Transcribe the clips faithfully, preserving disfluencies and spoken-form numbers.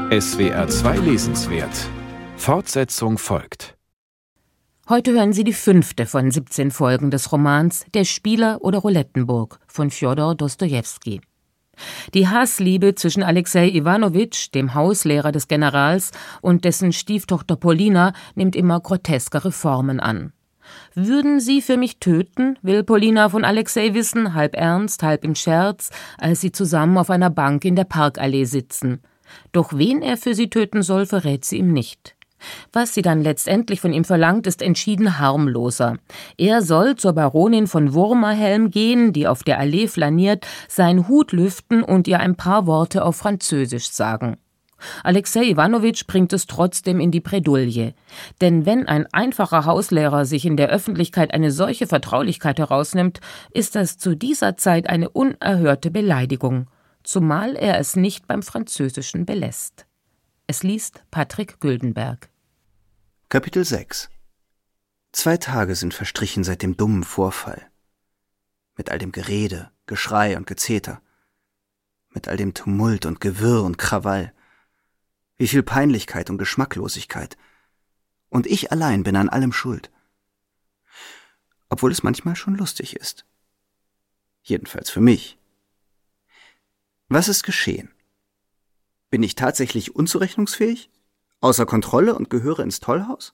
S W R zwei Lesenswert. Fortsetzung folgt. Heute hören Sie die fünfte von siebzehn Folgen des Romans »Der Spieler oder Roulettenburg« von Fjodor Dostojewski. Die Hassliebe zwischen Alexei Iwanowitsch, dem Hauslehrer des Generals, und dessen Stieftochter Polina nimmt immer groteskere Formen an. »Würden Sie für mich töten?« will Polina von Alexei wissen, halb ernst, halb im Scherz, als sie zusammen auf einer Bank in der Parkallee sitzen. Doch wen er für sie töten soll, verrät sie ihm nicht. Was sie dann letztendlich von ihm verlangt, ist entschieden harmloser. Er soll zur Baronin von Wurmerhelm gehen, die auf der Allee flaniert, seinen Hut lüften und ihr ein paar Worte auf Französisch sagen. Alexei Iwanowitsch bringt es trotzdem in die Bredouille. Denn wenn ein einfacher Hauslehrer sich in der Öffentlichkeit eine solche Vertraulichkeit herausnimmt, ist das zu dieser Zeit eine unerhörte Beleidigung. Zumal er es nicht beim Französischen belässt. Es liest Patrick Güldenberg. Kapitel sechs. Zwei Tage sind verstrichen seit dem dummen Vorfall. Mit all dem Gerede, Geschrei und Gezeter. Mit all dem Tumult und Gewirr und Krawall. Wie viel Peinlichkeit und Geschmacklosigkeit. Und ich allein bin an allem schuld. Obwohl es manchmal schon lustig ist. Jedenfalls für mich. Was ist geschehen? Bin ich tatsächlich unzurechnungsfähig? Außer Kontrolle und gehöre ins Tollhaus?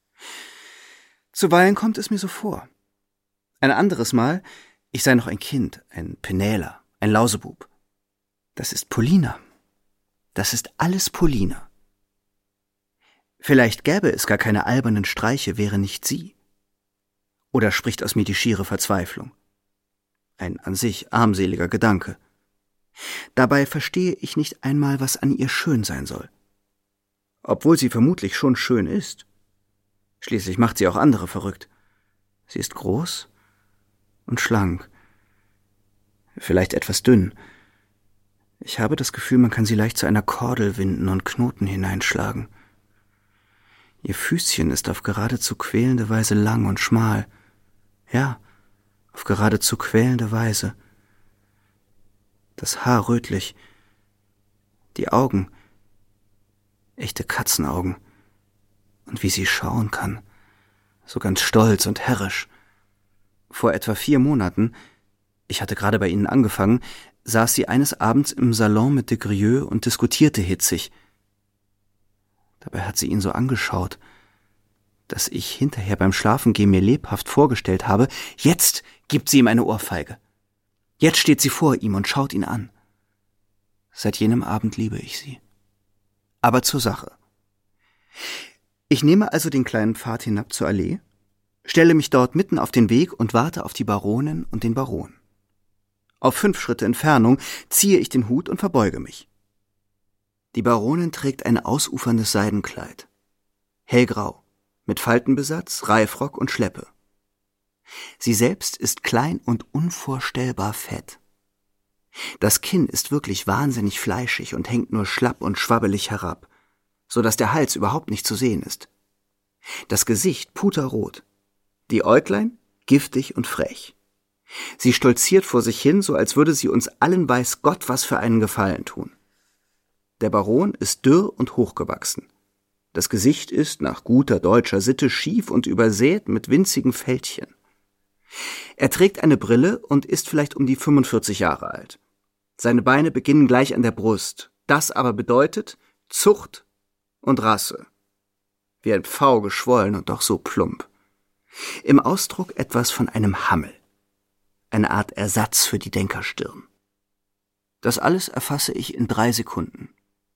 Zuweilen kommt es mir so vor. Ein anderes Mal, ich sei noch ein Kind, ein Penäler, ein Lausebub. Das ist Polina. Das ist alles Polina. Vielleicht gäbe es gar keine albernen Streiche, wäre nicht sie. Oder spricht aus mir die schiere Verzweiflung? Ein an sich armseliger Gedanke. Dabei verstehe ich nicht einmal, was an ihr schön sein soll. Obwohl sie vermutlich schon schön ist. Schließlich macht sie auch andere verrückt. Sie ist groß und schlank. Vielleicht etwas dünn. Ich habe das Gefühl, man kann sie leicht zu einer Kordel winden und Knoten hineinschlagen. Ihr Füßchen ist auf geradezu quälende Weise lang und schmal. Ja, auf geradezu quälende Weise. Das Haar rötlich, die Augen, echte Katzenaugen, und wie sie schauen kann, so ganz stolz und herrisch. Vor etwa vier Monaten, ich hatte gerade bei ihnen angefangen, saß sie eines Abends im Salon mit de Grieux und diskutierte hitzig. Dabei hat sie ihn so angeschaut, dass ich hinterher beim Schlafengehen mir lebhaft vorgestellt habe, jetzt gibt sie ihm eine Ohrfeige. Jetzt steht sie vor ihm und schaut ihn an. Seit jenem Abend liebe ich sie. Aber zur Sache. Ich nehme also den kleinen Pfad hinab zur Allee, stelle mich dort mitten auf den Weg und warte auf die Baronin und den Baron. Auf fünf Schritte Entfernung ziehe ich den Hut und verbeuge mich. Die Baronin trägt ein ausuferndes Seidenkleid. Hellgrau, mit Faltenbesatz, Reifrock und Schleppe. Sie selbst ist klein und unvorstellbar fett. Das Kinn ist wirklich wahnsinnig fleischig und hängt nur schlapp und schwabbelig herab, so dass der Hals überhaupt nicht zu sehen ist. Das Gesicht puterrot, die Äuglein giftig und frech. Sie stolziert vor sich hin, so als würde sie uns allen weiß Gott was für einen Gefallen tun. Der Baron ist dürr und hochgewachsen. Das Gesicht ist nach guter deutscher Sitte schief und übersät mit winzigen Fältchen. Er trägt eine Brille und ist vielleicht um die fünfundvierzig Jahre alt. Seine Beine beginnen gleich an der Brust. Das aber bedeutet Zucht und Rasse. Wie ein Pfau geschwollen und doch so plump. Im Ausdruck etwas von einem Hammel. Eine Art Ersatz für die Denkerstirn. Das alles erfasse ich in drei Sekunden.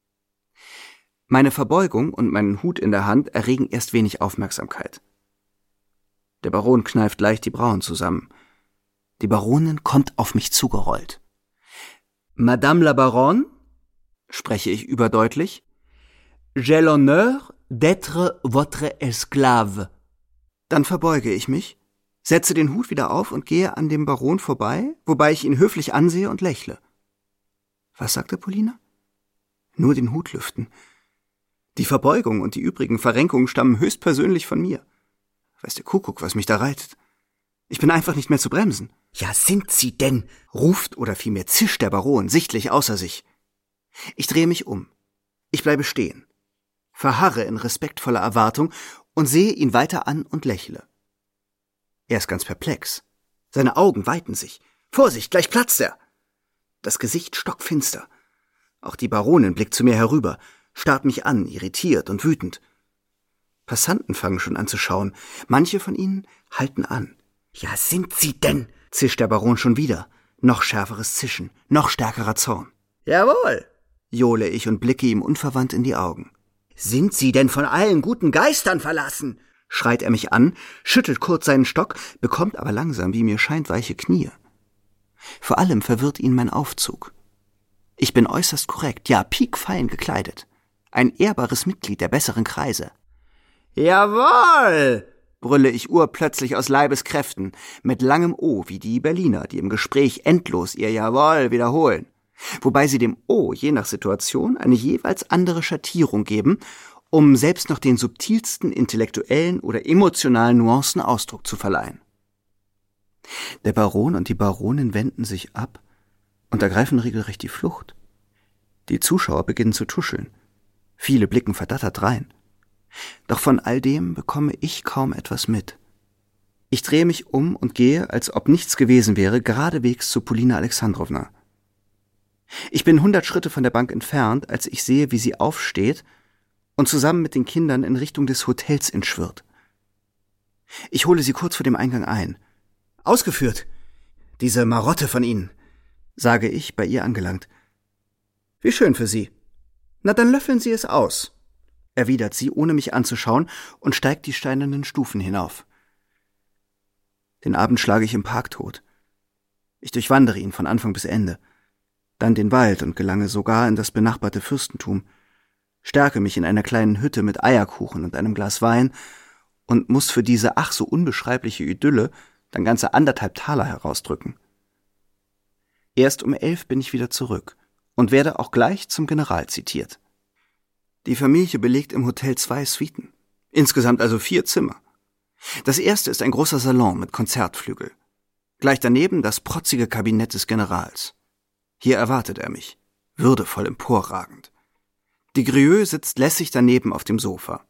Meine Verbeugung und meinen Hut in der Hand erregen erst wenig Aufmerksamkeit. Der Baron kneift leicht die Brauen zusammen. Die Baronin kommt auf mich zugerollt. »Madame la Baronne«, spreche ich überdeutlich, »j'ai l'honneur d'être votre esclave.« Dann verbeuge ich mich, setze den Hut wieder auf und gehe an dem Baron vorbei, wobei ich ihn höflich ansehe und lächle. Was sagte Polina? Nur den Hut lüften. Die Verbeugung und die übrigen Verrenkungen stammen höchstpersönlich von mir. Weiß der Kuckuck, was mich da reitet. Ich bin einfach nicht mehr zu bremsen. »Ja, sind Sie denn?«, ruft oder vielmehr zischt der Baron, sichtlich außer sich. Ich drehe mich um. Ich bleibe stehen, verharre in respektvoller Erwartung und sehe ihn weiter an und lächle. Er ist ganz perplex. Seine Augen weiten sich. Vorsicht, gleich platzt er! Das Gesicht stockfinster. Auch die Baronin blickt zu mir herüber, starrt mich an, irritiert und wütend. Passanten fangen schon an zu schauen. Manche von ihnen halten an. »Ja, sind Sie denn?« zischt der Baron schon wieder. Noch schärferes Zischen, noch stärkerer Zorn. »Jawohl«, johle ich und blicke ihm unverwandt in die Augen. »Sind Sie denn von allen guten Geistern verlassen?« schreit er mich an, schüttelt kurz seinen Stock, bekommt aber langsam, wie mir scheint, weiche Knie. Vor allem verwirrt ihn mein Aufzug. Ich bin äußerst korrekt, ja piekfein gekleidet. Ein ehrbares Mitglied der besseren Kreise. »Jawohl«, brülle ich urplötzlich aus Leibeskräften, mit langem O wie die Berliner, die im Gespräch endlos ihr Jawohl wiederholen, wobei sie dem O je nach Situation eine jeweils andere Schattierung geben, um selbst noch den subtilsten intellektuellen oder emotionalen Nuancen Ausdruck zu verleihen. Der Baron und die Baronin wenden sich ab und ergreifen regelrecht die Flucht. Die Zuschauer beginnen zu tuscheln. Viele blicken verdattert rein. Doch von all dem bekomme ich kaum etwas mit. Ich drehe mich um und gehe, als ob nichts gewesen wäre, geradewegs zu Polina Alexandrowna. Ich bin hundert Schritte von der Bank entfernt, als ich sehe, wie sie aufsteht und zusammen mit den Kindern in Richtung des Hotels entschwirrt. Ich hole sie kurz vor dem Eingang ein. »Ausgeführt! Diese Marotte von Ihnen«, sage ich, bei ihr angelangt. »Wie schön für Sie. Na, dann löffeln Sie es aus«, erwidert sie, ohne mich anzuschauen, und steigt die steinernen Stufen hinauf. Den Abend schlage ich im Park tot. Ich durchwandere ihn von Anfang bis Ende, dann den Wald und gelange sogar in das benachbarte Fürstentum, stärke mich in einer kleinen Hütte mit Eierkuchen und einem Glas Wein und muss für diese ach so unbeschreibliche Idylle dann ganze anderthalb Taler herausdrücken. Erst um elf bin ich wieder zurück und werde auch gleich zum General zitiert. Die Familie belegt im Hotel zwei Suiten, insgesamt also vier Zimmer. Das erste ist ein großer Salon mit Konzertflügel. Gleich daneben das protzige Kabinett des Generals. Hier erwartet er mich, würdevoll emporragend. Die Grieux sitzt lässig daneben auf dem Sofa.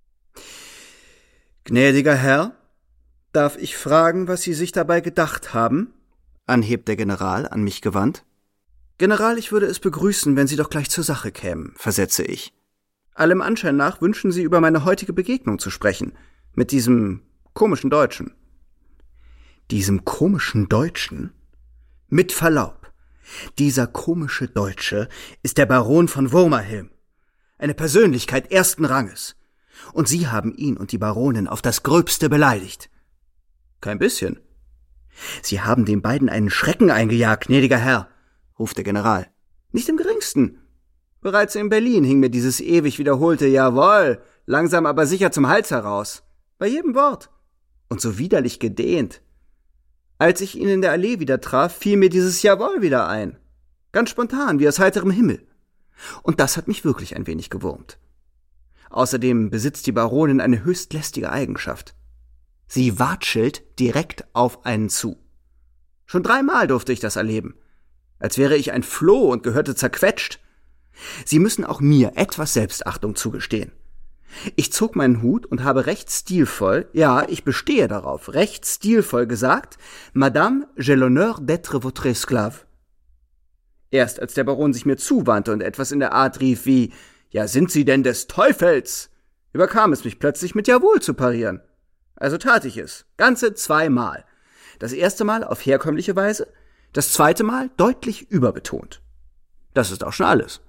»Gnädiger Herr, darf ich fragen, was Sie sich dabei gedacht haben?« anhebt der General, an mich gewandt. »General, ich würde es begrüßen, wenn Sie doch gleich zur Sache kämen«, versetze ich. »Allem Anschein nach wünschen Sie über meine heutige Begegnung zu sprechen, mit diesem komischen Deutschen.« »Diesem komischen Deutschen? Mit Verlaub, dieser komische Deutsche ist der Baron von Wurmerhelm, eine Persönlichkeit ersten Ranges. Und Sie haben ihn und die Baronin auf das Gröbste beleidigt.« »Kein bisschen.« »Sie haben den beiden einen Schrecken eingejagt, gnädiger Herr«, ruft der General. »Nicht im geringsten. Bereits in Berlin hing mir dieses ewig wiederholte Jawohl langsam aber sicher zum Hals heraus. Bei jedem Wort. Und so widerlich gedehnt. Als ich ihn in der Allee wieder traf, fiel mir dieses Jawohl wieder ein. Ganz spontan, wie aus heiterem Himmel. Und das hat mich wirklich ein wenig gewurmt. Außerdem besitzt die Baronin eine höchst lästige Eigenschaft. Sie watschelt direkt auf einen zu. Schon dreimal durfte ich das erleben. Als wäre ich ein Floh und gehörte zerquetscht. Sie müssen auch mir etwas Selbstachtung zugestehen. Ich zog meinen Hut und habe recht stilvoll, ja, ich bestehe darauf, recht stilvoll gesagt, »Madame, j'ai l'honneur d'être votre esclave.« Erst als der Baron sich mir zuwandte und etwas in der Art rief wie, »Ja, sind Sie denn des Teufels?«, überkam es mich plötzlich mit Jawohl zu parieren. Also tat ich es, ganze zweimal. Das erste Mal auf herkömmliche Weise, das zweite Mal deutlich überbetont. Das ist auch schon alles.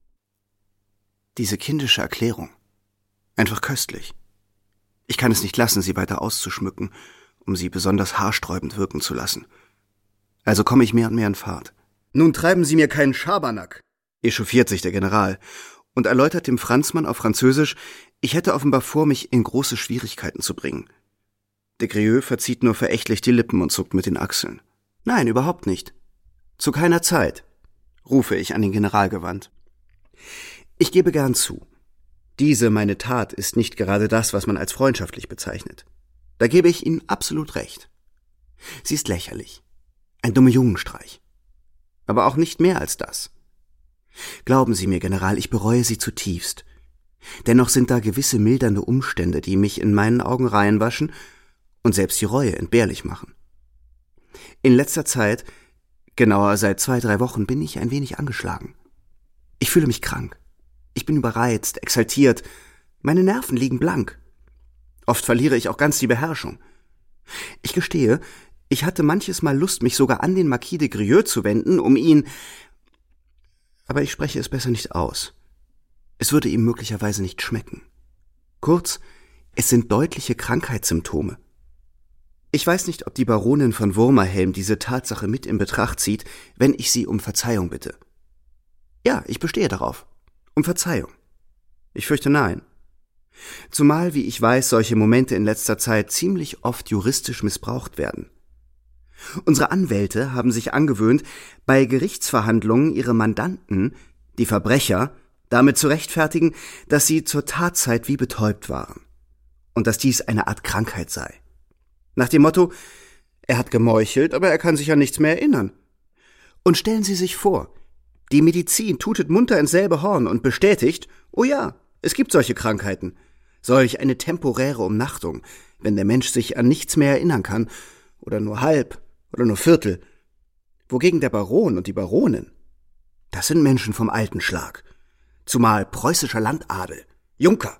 Diese kindische Erklärung. Einfach köstlich. Ich kann es nicht lassen, sie weiter auszuschmücken, um sie besonders haarsträubend wirken zu lassen. Also komme ich mehr und mehr in Fahrt. »Nun treiben Sie mir keinen Schabernack«, echauffiert sich der General und erläutert dem Franzmann auf Französisch, ich hätte offenbar vor, mich in große Schwierigkeiten zu bringen. Der Grieux verzieht nur verächtlich die Lippen und zuckt mit den Achseln. »Nein, überhaupt nicht. Zu keiner Zeit«, rufe ich an den General gewandt. »Ich gebe gern zu. Diese meine Tat ist nicht gerade das, was man als freundschaftlich bezeichnet. Da gebe ich Ihnen absolut recht. Sie ist lächerlich. Ein dummer Jungenstreich. Aber auch nicht mehr als das. Glauben Sie mir, General, ich bereue sie zutiefst. Dennoch sind da gewisse mildernde Umstände, die mich in meinen Augen reinwaschen und selbst die Reue entbehrlich machen. In letzter Zeit, genauer seit zwei, drei Wochen, bin ich ein wenig angeschlagen. Ich fühle mich krank. Ich bin überreizt, exaltiert. Meine Nerven liegen blank. Oft verliere ich auch ganz die Beherrschung. Ich gestehe, ich hatte manches Mal Lust, mich sogar an den Marquis de Grieux zu wenden, um ihn... Aber ich spreche es besser nicht aus. Es würde ihm möglicherweise nicht schmecken. Kurz, es sind deutliche Krankheitssymptome. Ich weiß nicht, ob die Baronin von Wurmerhelm diese Tatsache mit in Betracht zieht, wenn ich sie um Verzeihung bitte. Ja, ich bestehe darauf. Um Verzeihung. Ich fürchte nein. Zumal, wie ich weiß, solche Momente in letzter Zeit ziemlich oft juristisch missbraucht werden. Unsere Anwälte haben sich angewöhnt, bei Gerichtsverhandlungen ihre Mandanten, die Verbrecher, damit zu rechtfertigen, dass sie zur Tatzeit wie betäubt waren und dass dies eine Art Krankheit sei. Nach dem Motto, er hat gemeuchelt, aber er kann sich an nichts mehr erinnern. Und stellen Sie sich vor, die Medizin tutet munter ins selbe Horn und bestätigt, oh ja, es gibt solche Krankheiten, solch eine temporäre Umnachtung, wenn der Mensch sich an nichts mehr erinnern kann, oder nur halb, oder nur Viertel. Wogegen der Baron und die Baronin, das sind Menschen vom alten Schlag, zumal preußischer Landadel, Junker.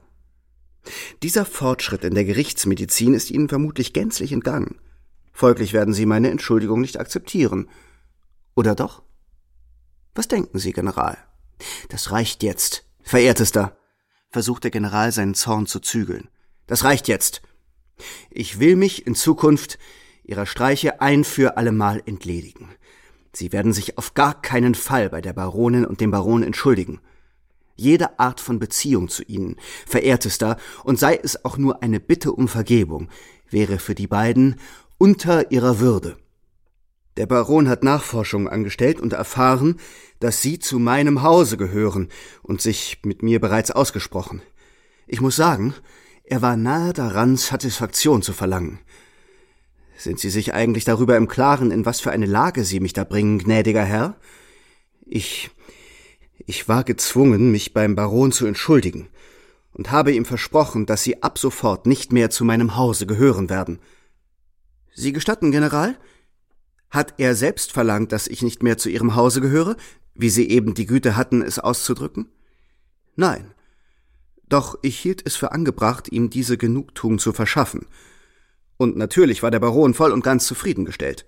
Dieser Fortschritt in der Gerichtsmedizin ist Ihnen vermutlich gänzlich entgangen. Folglich werden Sie meine Entschuldigung nicht akzeptieren. Oder doch? Was denken Sie, General? Das reicht jetzt, Verehrtester, versucht der General seinen Zorn zu zügeln. Das reicht jetzt. Ich will mich in Zukunft Ihrer Streiche ein für allemal entledigen. Sie werden sich auf gar keinen Fall bei der Baronin und dem Baron entschuldigen. Jede Art von Beziehung zu ihnen, Verehrtester, und sei es auch nur eine Bitte um Vergebung, wäre für die beiden unter ihrer Würde. Der Baron hat Nachforschungen angestellt und erfahren, dass Sie zu meinem Hause gehören und sich mit mir bereits ausgesprochen. Ich muss sagen, er war nahe daran, Satisfaktion zu verlangen. Sind Sie sich eigentlich darüber im Klaren, in was für eine Lage Sie mich da bringen, gnädiger Herr? Ich, ich war gezwungen, mich beim Baron zu entschuldigen und habe ihm versprochen, dass Sie ab sofort nicht mehr zu meinem Hause gehören werden. Sie gestatten, General? Hat er selbst verlangt, dass ich nicht mehr zu Ihrem Hause gehöre, wie Sie eben die Güte hatten, es auszudrücken? Nein. Doch ich hielt es für angebracht, ihm diese Genugtuung zu verschaffen. Und natürlich war der Baron voll und ganz zufriedengestellt.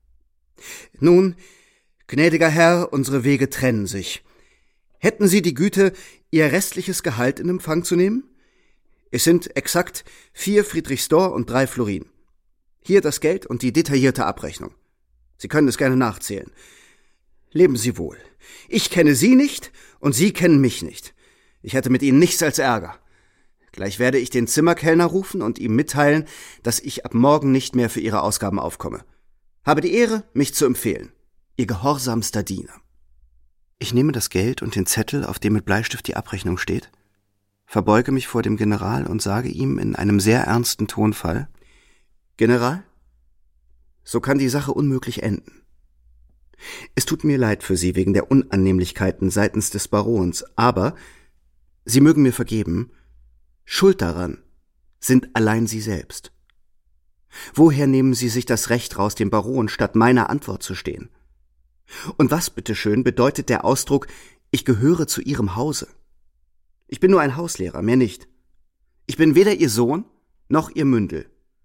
Nun, gnädiger Herr, unsere Wege trennen sich. Hätten Sie die Güte, Ihr restliches Gehalt in Empfang zu nehmen? Es sind exakt vier Friedrichsdor und drei Florin. Hier das Geld und die detaillierte Abrechnung. Sie können es gerne nachzählen. Leben Sie wohl. Ich kenne Sie nicht und Sie kennen mich nicht. Ich hätte mit Ihnen nichts als Ärger. Gleich werde ich den Zimmerkellner rufen und ihm mitteilen, dass ich ab morgen nicht mehr für Ihre Ausgaben aufkomme. Habe die Ehre, mich zu empfehlen. Ihr gehorsamster Diener. Ich nehme das Geld und den Zettel, auf dem mit Bleistift die Abrechnung steht, verbeuge mich vor dem General und sage ihm in einem sehr ernsten Tonfall: General, so kann die Sache unmöglich enden. Es tut mir leid für Sie wegen der Unannehmlichkeiten seitens des Barons, aber Sie mögen mir vergeben, Schuld daran sind allein Sie selbst. Woher nehmen Sie sich das Recht raus, dem Baron statt meiner Antwort zu stehen? Und was, bitteschön, bedeutet der Ausdruck, ich gehöre zu Ihrem Hause? Ich bin nur ein Hauslehrer, mehr nicht. Ich bin weder Ihr Sohn noch Ihr Mündel.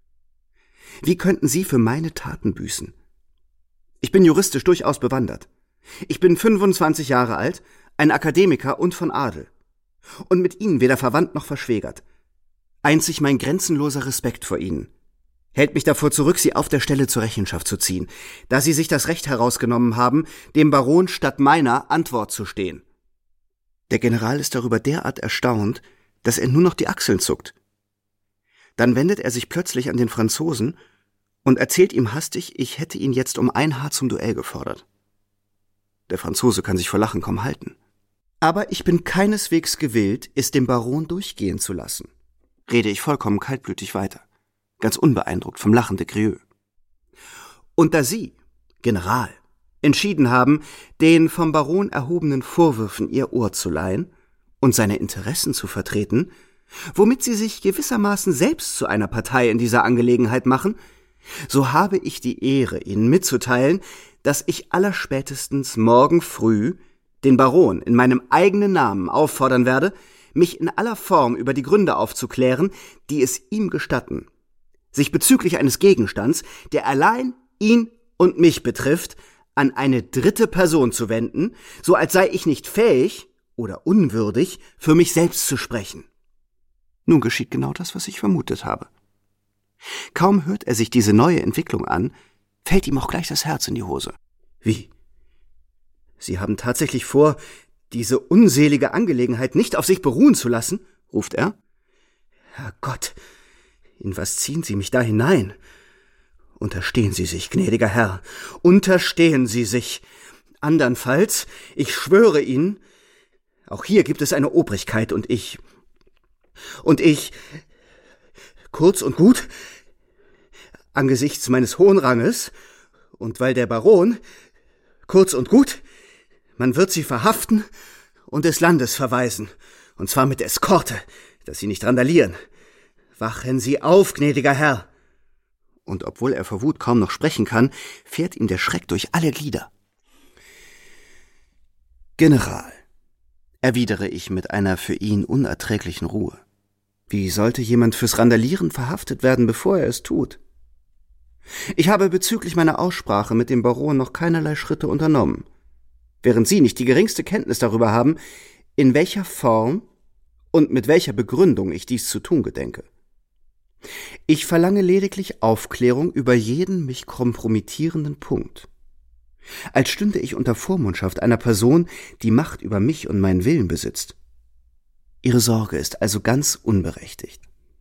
Wie könnten Sie für meine Taten büßen? Ich bin juristisch durchaus bewandert. Ich bin fünfundzwanzig Jahre alt, ein Akademiker und von Adel. Und mit Ihnen weder verwandt noch verschwägert. Einzig mein grenzenloser Respekt vor Ihnen hält mich davor zurück, Sie auf der Stelle zur Rechenschaft zu ziehen, da Sie sich das Recht herausgenommen haben, dem Baron statt meiner Antwort zu stehen. Der General ist darüber derart erstaunt, dass er nur noch die Achseln zuckt. Dann wendet er sich plötzlich an den Franzosen und erzählt ihm hastig, ich hätte ihn jetzt um ein Haar zum Duell gefordert. Der Franzose kann sich vor Lachen kaum halten. Aber ich bin keineswegs gewillt, es dem Baron durchgehen zu lassen, rede ich vollkommen kaltblütig weiter, ganz unbeeindruckt vom Lachen de Grieux. Und da Sie, General, entschieden haben, den vom Baron erhobenen Vorwürfen ihr Ohr zu leihen und seine Interessen zu vertreten, womit sie sich gewissermaßen selbst zu einer Partei in dieser Angelegenheit machen, so habe ich die Ehre, Ihnen mitzuteilen, dass ich allerspätestens morgen früh den Baron in meinem eigenen Namen auffordern werde, mich in aller Form über die Gründe aufzuklären, die es ihm gestatten, sich bezüglich eines Gegenstands, der allein ihn und mich betrifft, an eine dritte Person zu wenden, so als sei ich nicht fähig oder unwürdig, für mich selbst zu sprechen. Nun geschieht genau das, was ich vermutet habe. Kaum hört er sich diese neue Entwicklung an, fällt ihm auch gleich das Herz in die Hose. Wie? Sie haben tatsächlich vor, diese unselige Angelegenheit nicht auf sich beruhen zu lassen? Ruft er. Herrgott, in was ziehen Sie mich da hinein? Unterstehen Sie sich, gnädiger Herr, unterstehen Sie sich. Andernfalls, ich schwöre Ihnen, auch hier gibt es eine Obrigkeit und ich, und ich, kurz und gut, angesichts meines hohen Ranges und weil der Baron, kurz und gut, man wird Sie verhaften und des Landes verweisen, und zwar mit Eskorte, dass Sie nicht randalieren. Wachen Sie auf, gnädiger Herr! Und obwohl er vor Wut kaum noch sprechen kann, fährt ihm der Schreck durch alle Glieder. General, erwidere ich mit einer für ihn unerträglichen Ruhe, wie sollte jemand fürs Randalieren verhaftet werden, bevor er es tut? Ich habe bezüglich meiner Aussprache mit dem Baron noch keinerlei Schritte unternommen, während Sie nicht die geringste Kenntnis darüber haben, in welcher Form und mit welcher Begründung ich dies zu tun gedenke. Ich verlange lediglich Aufklärung über jeden mich kompromittierenden Punkt. Als stünde ich unter Vormundschaft einer Person, die Macht über mich und meinen Willen besitzt. Ihre Sorge ist also ganz unberechtigt.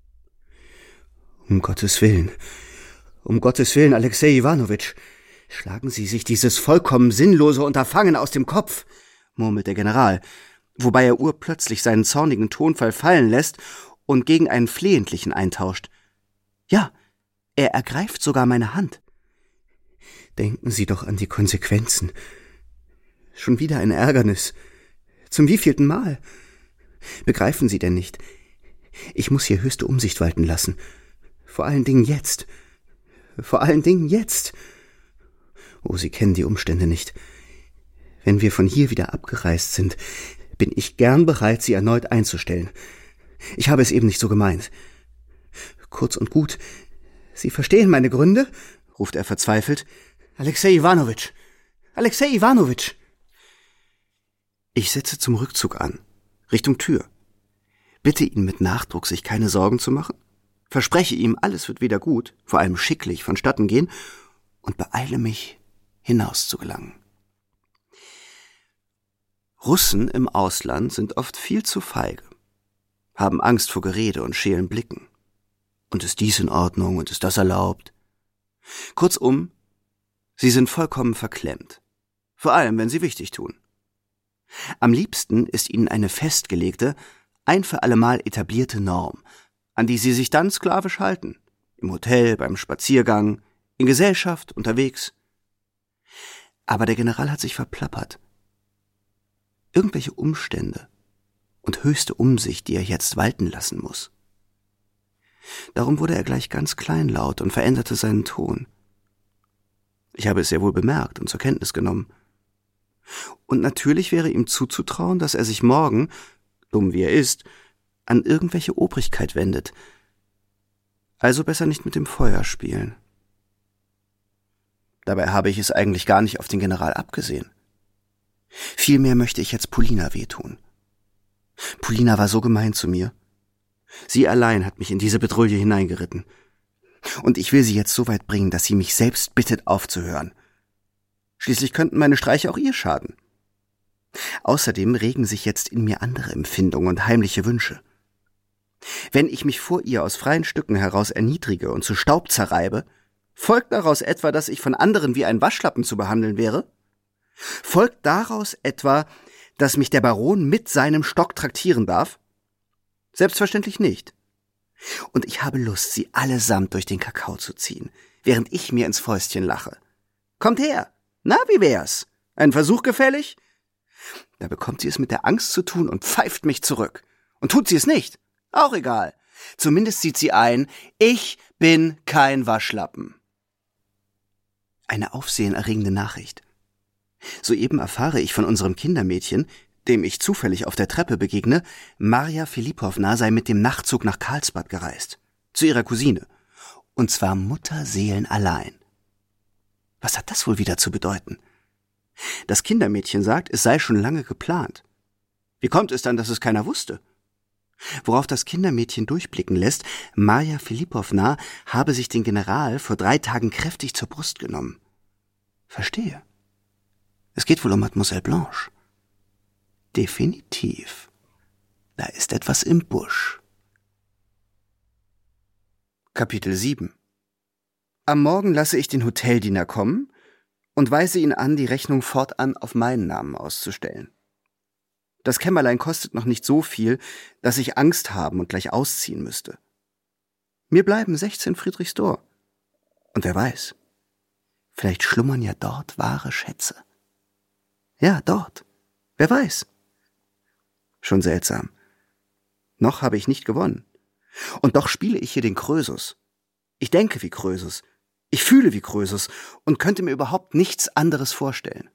Um Gottes Willen, um Gottes Willen, Alexej Iwanowitsch, schlagen Sie sich dieses vollkommen sinnlose Unterfangen aus dem Kopf, murmelt der General, wobei er urplötzlich seinen zornigen Tonfall fallen lässt und gegen einen flehentlichen eintauscht. Ja, er ergreift sogar meine Hand. Denken Sie doch an die Konsequenzen. Schon wieder ein Ärgernis. Zum wievielten Mal? Begreifen Sie denn nicht? Ich muss hier höchste Umsicht walten lassen. Vor allen Dingen jetzt. Vor allen Dingen jetzt. Oh, Sie kennen die Umstände nicht. Wenn wir von hier wieder abgereist sind, bin ich gern bereit, Sie erneut einzustellen. Ich habe es eben nicht so gemeint. Kurz und gut, Sie verstehen meine Gründe? Ruft er verzweifelt. Alexej Iwanowitsch! Alexej Iwanowitsch! Ich setze zum Rückzug an, Richtung Tür. Bitte ihn mit Nachdruck, sich keine Sorgen zu machen, verspreche ihm, alles wird wieder gut, vor allem schicklich vonstatten gehen, und beeile mich, hinaus zu gelangen. Russen im Ausland sind oft viel zu feige, haben Angst vor Gerede und schelen Blicken. Und ist dies in Ordnung und ist das erlaubt? Kurzum, sie sind vollkommen verklemmt, vor allem wenn sie wichtig tun. Am liebsten ist ihnen eine festgelegte, ein für allemal etablierte Norm, an die sie sich dann sklavisch halten, im Hotel, beim Spaziergang, in Gesellschaft, unterwegs. Aber der General hat sich verplappert. Irgendwelche Umstände und höchste Umsicht, die er jetzt walten lassen muss. Darum wurde er gleich ganz kleinlaut und veränderte seinen Ton. Ich habe es sehr wohl bemerkt und zur Kenntnis genommen. Und natürlich wäre ihm zuzutrauen, dass er sich morgen, dumm wie er ist, an irgendwelche Obrigkeit wendet. Also besser nicht mit dem Feuer spielen. Dabei habe ich es eigentlich gar nicht auf den General abgesehen. Vielmehr möchte ich jetzt Polina wehtun. Polina war so gemein zu mir. Sie allein hat mich in diese Bedrulle hineingeritten. Und ich will sie jetzt so weit bringen, dass sie mich selbst bittet, aufzuhören. Schließlich könnten meine Streiche auch ihr schaden. Außerdem regen sich jetzt in mir andere Empfindungen und heimliche Wünsche. Wenn ich mich vor ihr aus freien Stücken heraus erniedrige und zu Staub zerreibe, folgt daraus etwa, dass ich von anderen wie ein Waschlappen zu behandeln wäre? Folgt daraus etwa, dass mich der Baron mit seinem Stock traktieren darf? Selbstverständlich nicht. Und ich habe Lust, sie allesamt durch den Kakao zu ziehen, während ich mir ins Fäustchen lache. Kommt her, Na, wie wär's? Ein Versuch gefällig? Da bekommt sie es mit der Angst zu tun und pfeift mich zurück. Und tut sie es nicht? Auch egal. Zumindest sieht sie ein, ich bin kein Waschlappen. Eine aufsehenerregende Nachricht. Soeben erfahre ich von unserem Kindermädchen, dem ich zufällig auf der Treppe begegne, Marja Filipowna sei mit dem Nachtzug nach Karlsbad gereist. Zu ihrer Cousine. Und zwar mutterseelenallein. Was hat das wohl wieder zu bedeuten? Das Kindermädchen sagt, es sei schon lange geplant. Wie kommt es dann, dass es keiner wusste? Worauf das Kindermädchen durchblicken lässt, Marja Filipowna habe sich den General vor drei Tagen kräftig zur Brust genommen. Verstehe. Es geht wohl um Mademoiselle Blanche. Definitiv. Da ist etwas im Busch. Kapitel sieben. Am Morgen lasse ich den Hoteldiener kommen und weise ihn an, die Rechnung fortan auf meinen Namen auszustellen. Das Kämmerlein kostet noch nicht so viel, dass ich Angst haben und gleich ausziehen müsste. Mir bleiben sechzehn Friedrichsdor. Und wer weiß, vielleicht schlummern ja dort wahre Schätze. Ja, dort. Wer weiß. Schon seltsam. Noch habe ich nicht gewonnen. Und doch spiele ich hier den Krösus. Ich denke wie Krösus. Ich fühle wie Krösus und könnte mir überhaupt nichts anderes vorstellen.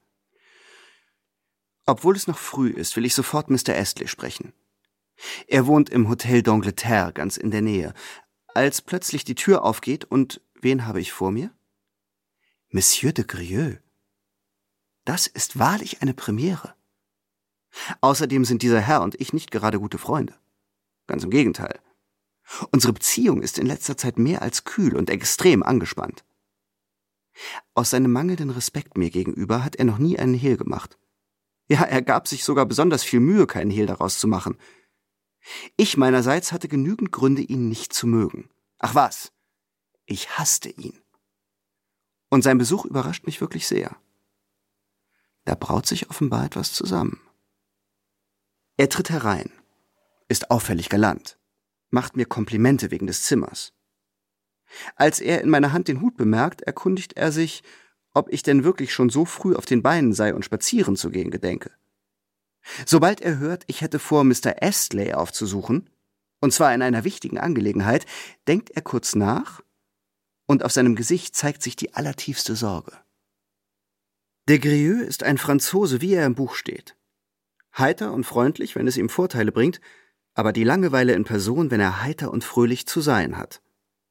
Obwohl es noch früh ist, will ich sofort Mister Astley sprechen. Er wohnt im Hotel d'Angleterre, ganz in der Nähe. Als plötzlich die Tür aufgeht und wen habe ich vor mir? Monsieur de Grieux. Das ist wahrlich eine Premiere. Außerdem sind dieser Herr und ich nicht gerade gute Freunde. Ganz im Gegenteil. Unsere Beziehung ist in letzter Zeit mehr als kühl und extrem angespannt. Aus seinem mangelnden Respekt mir gegenüber hat er noch nie einen Hehl gemacht. Ja, er gab sich sogar besonders viel Mühe, keinen Hehl daraus zu machen. Ich meinerseits hatte genügend Gründe, ihn nicht zu mögen. Ach was, ich hasste ihn. Und sein Besuch überrascht mich wirklich sehr. Da braut sich offenbar etwas zusammen. Er tritt herein, ist auffällig galant, macht mir Komplimente wegen des Zimmers. Als er in meiner Hand den Hut bemerkt, erkundigt er sich, ob ich denn wirklich schon so früh auf den Beinen sei und spazieren zu gehen gedenke. Sobald er hört, ich hätte vor, Mister Astley aufzusuchen, und zwar in einer wichtigen Angelegenheit, denkt er kurz nach, und auf seinem Gesicht zeigt sich die allertiefste Sorge. De Grieux ist ein Franzose, wie er im Buch steht. Heiter und freundlich, wenn es ihm Vorteile bringt, aber die Langeweile in Person, wenn er heiter und fröhlich zu sein hat.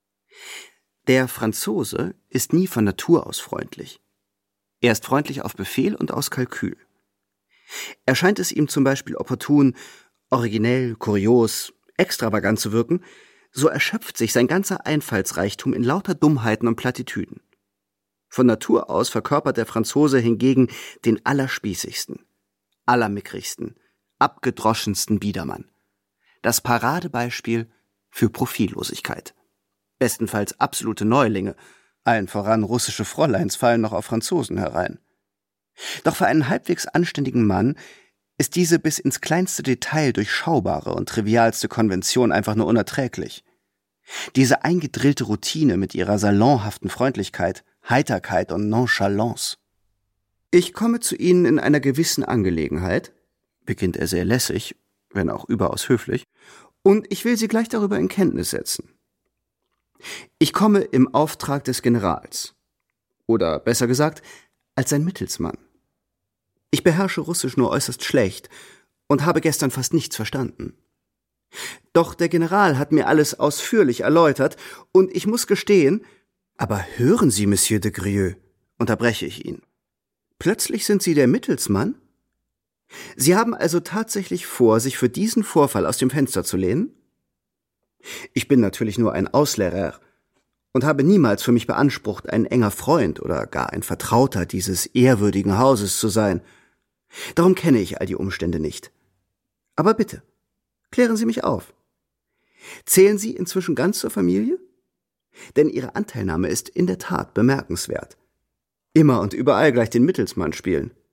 Der Franzose ist nie von Natur aus freundlich. Er ist freundlich auf Befehl und aus Kalkül. Erscheint es ihm zum Beispiel opportun, originell, kurios, extravagant zu wirken, so erschöpft sich sein ganzer Einfallsreichtum in lauter Dummheiten und Plattitüden. Von Natur aus verkörpert der Franzose hingegen den allerspießigsten, allermickrigsten, abgedroschensten Biedermann. Das Paradebeispiel für Profillosigkeit. Bestenfalls absolute Neulinge, allen voran russische Fräuleins fallen noch auf Franzosen herein. Doch für einen halbwegs anständigen Mann ist diese bis ins kleinste Detail durchschaubare und trivialste Konvention einfach nur unerträglich. Diese eingedrillte Routine mit ihrer salonhaften Freundlichkeit, Heiterkeit und Nonchalance. Ich komme zu Ihnen in einer gewissen Angelegenheit, beginnt er sehr lässig, wenn auch überaus höflich, und ich will Sie gleich darüber in Kenntnis setzen. Ich komme im Auftrag des Generals, oder besser gesagt, als sein Mittelsmann. Ich beherrsche Russisch nur äußerst schlecht und habe gestern fast nichts verstanden. Doch der General hat mir alles ausführlich erläutert, und ich muss gestehen, aber hören Sie, Monsieur de Grieux, unterbreche ich ihn. Plötzlich sind Sie der Mittelsmann? Sie haben also tatsächlich vor, sich für diesen Vorfall aus dem Fenster zu lehnen? Ich bin natürlich nur ein Auslehrer und habe niemals für mich beansprucht, ein enger Freund oder gar ein Vertrauter dieses ehrwürdigen Hauses zu sein. Darum kenne ich all die Umstände nicht. Aber bitte, klären Sie mich auf. Zählen Sie inzwischen ganz zur Familie? Denn Ihre Anteilnahme ist in der Tat bemerkenswert. Immer und überall gleich den Mittelsmann spielen.